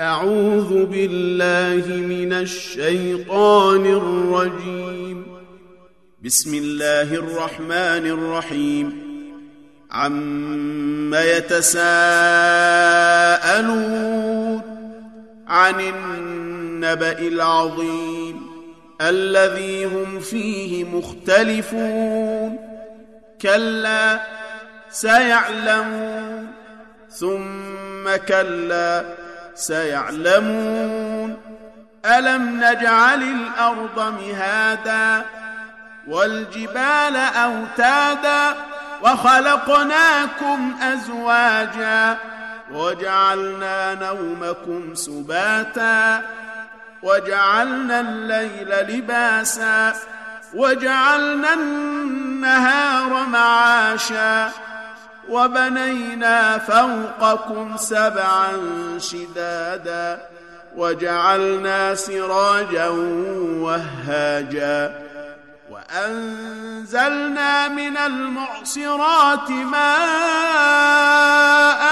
أعوذ بالله من الشيطان الرجيم. بسم الله الرحمن الرحيم. عم يتساءلون عن النبأ العظيم الذي هم فيه مختلفون كلا سيعلمون ثم كلا سيعلمون ألم نجعل الأرض مهادا والجبال أوتادا وخلقناكم أزواجا وجعلنا نومكم سباتا وجعلنا الليل لباسا وجعلنا النهار معاشا وبنينا فوقكم سبعا شدادا وجعلنا سراجا وهاجا وأنزلنا من المعصرات ماء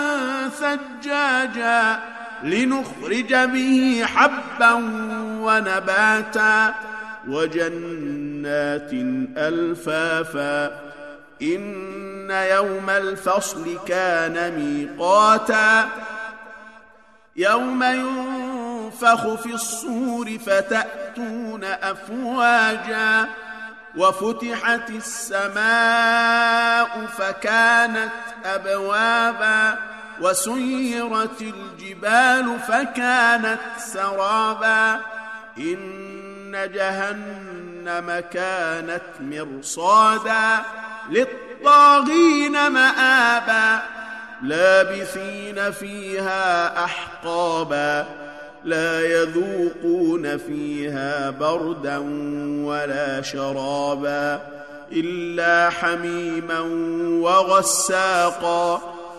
ثجاجا لنخرج به حبا ونباتا وجنات ألفافا إن يوم الفصل كان ميقاتا يوم ينفخ في الصور فتأتون أفواجا وفتحت السماء فكانت أبوابا وسيرت الجبال فكانت سرابا إن جهنم كانت مرصادا للطاغين مآبا لابثين فيها أحقابا لا يذوقون فيها بردا ولا شرابا إلا حميما وغساقا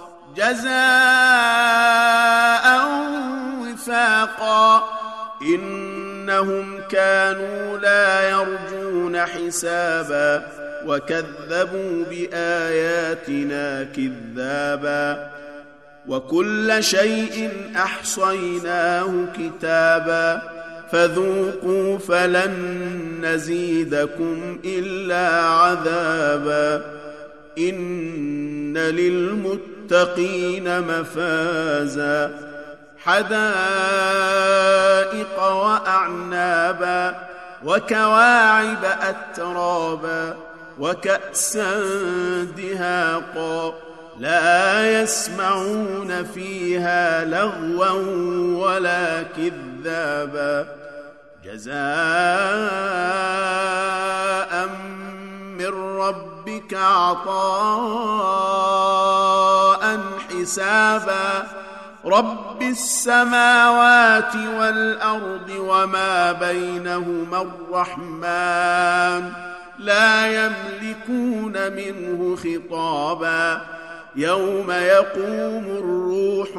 جزاء وفاقا إنهم كانوا لا يرجون حسابا وكذبوا بآياتنا كذابا وكل شيء أحصيناه كتابا فذوقوا فلن نزيدكم إلا عذابا إن للمتقين مفازا حدائق وأعنابا وكواعب أترابا وكأسا دهاقا لا يسمعون فيها لغوا ولا كذابا جزاء من ربك عطاء حسابا رب السماوات والأرض وما بينهما الرحمن لا يملكون منه خطابا يوم يقوم الروح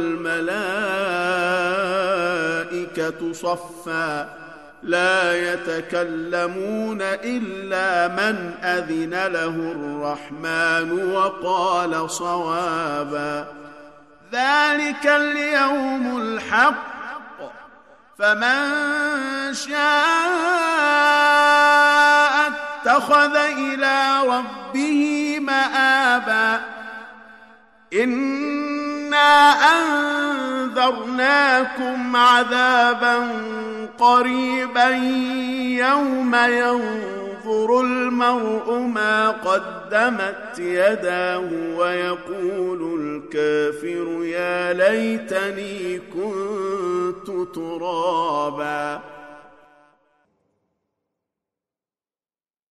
والملائكة صفا لا يتكلمون إلا من أذن له الرحمن وقال صوابا ذلك اليوم الحق فمن شاء اتخذ إلى ربه مآبا إنا أنذرناكم عذابا قريبا يوم ينظر المرء ما قدمت يداه ويقول الكافر يا ليتني كنت ترابا